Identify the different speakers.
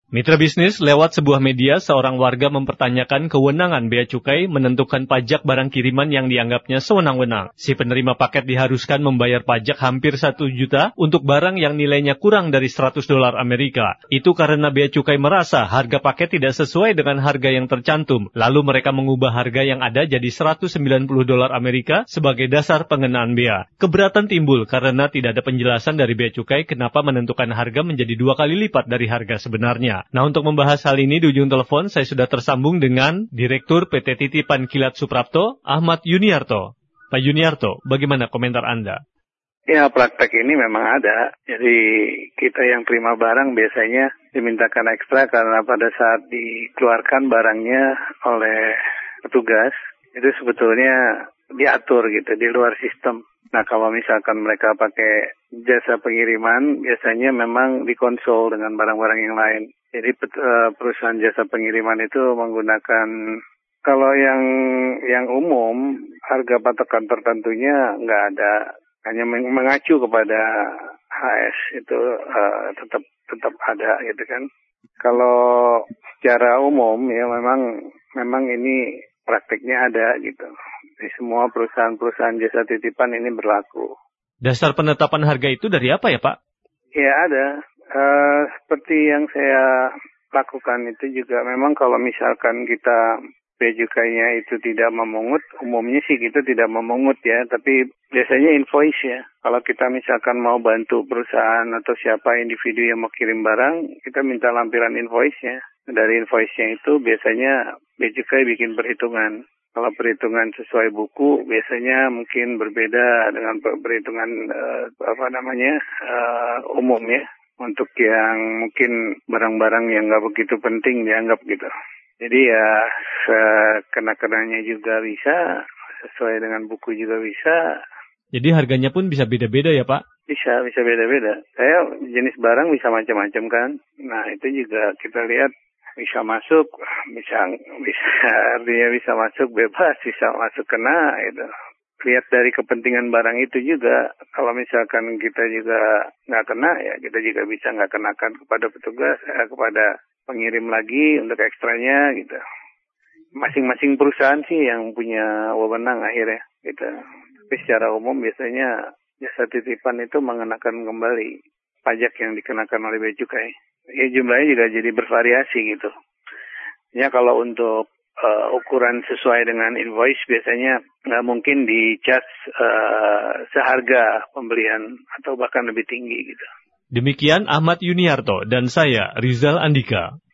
Speaker 1: Mitra bisnis, lewat sebuah media, seorang warga mempertanyakan kewenangan Bea Cukai menentukan pajak barang kiriman yang dianggapnya sewenang-wenang. Si penerima paket diharuskan membayar pajak hampir 1 juta untuk barang yang nilainya kurang dari $100 Amerika. Itu karena Bea Cukai merasa harga paket tidak sesuai dengan harga yang tercantum. Lalu mereka mengubah harga yang ada jadi $190 Amerika sebagai dasar pengenaan bea. Keberatan timbul karena tidak ada penjelasan dari Bea Cukai kenapa menentukan harga menjadi 2 kali lipat dari harga sebenarnya. Nah, untuk membahas hal ini di ujung telepon, saya sudah tersambung dengan Direktur PT Titipan Kilat Suprapto, Ahmad Yuniarto. Pak Yuniarto, bagaimana komentar Anda?
Speaker 2: Ya, praktek ini memang ada. Jadi kita yang terima barang biasanya dimintakan ekstra karena pada saat dikeluarkan barangnya oleh petugas, itu sebetulnya diatur gitu, di luar sistem. Nah, kalau misalkan mereka pakai jasa pengiriman, biasanya memang dikonsul dengan barang-barang yang lain. Jadi perusahaan jasa pengiriman itu menggunakan, kalau yang umum, harga patokan tertentunya nggak ada, hanya mengacu kepada HS itu tetap ada gitu kan. Kalau secara umum ya memang ini praktiknya ada gitu. Di semua perusahaan-perusahaan jasa titipan ini berlaku.
Speaker 1: Dasar penetapan harga itu dari apa ya, Pak?
Speaker 2: Ya ada. Seperti yang saya lakukan itu juga memang kalau misalkan kita Bea Cukainya itu tidak memungut, umumnya sih kita tidak memungut ya, tapi biasanya invoice ya. Kalau kita misalkan mau bantu perusahaan atau siapa individu yang mau kirim barang, kita minta lampiran invoice-nya. Dari invoice-nya itu biasanya Bea Cukai bikin perhitungan. Kalau perhitungan sesuai buku, biasanya mungkin berbeda dengan perhitungan umum ya. Untuk yang mungkin barang-barang yang nggak begitu penting dianggap gitu. Jadi ya kena-kenanya juga bisa, sesuai dengan buku juga bisa.
Speaker 1: Jadi harganya pun bisa beda-beda ya, Pak?
Speaker 2: Bisa beda-beda. Saya jenis barang bisa macam-macam kan. Nah itu juga kita lihat bisa masuk, artinya bisa masuk bebas, bisa masuk kena gitu. Lihat dari kepentingan barang itu juga, kalau misalkan kita juga nggak kena, ya kita juga bisa nggak kenakan kepada petugas, kepada pengirim lagi untuk ekstranya gitu. Masing-masing perusahaan sih yang punya wewenang akhirnya gitu. Tapi secara umum biasanya jasa titipan itu mengenakan kembali pajak yang dikenakan oleh Bea Cukai. Ya jumlahnya juga jadi bervariasi gitu. Ya kalau untuk ukuran sesuai dengan invoice biasanya nggak mungkin di-charge seharga pembelian atau bahkan lebih tinggi gitu.
Speaker 1: Demikian Ahmad Yuniarto dan saya Rizal Andika.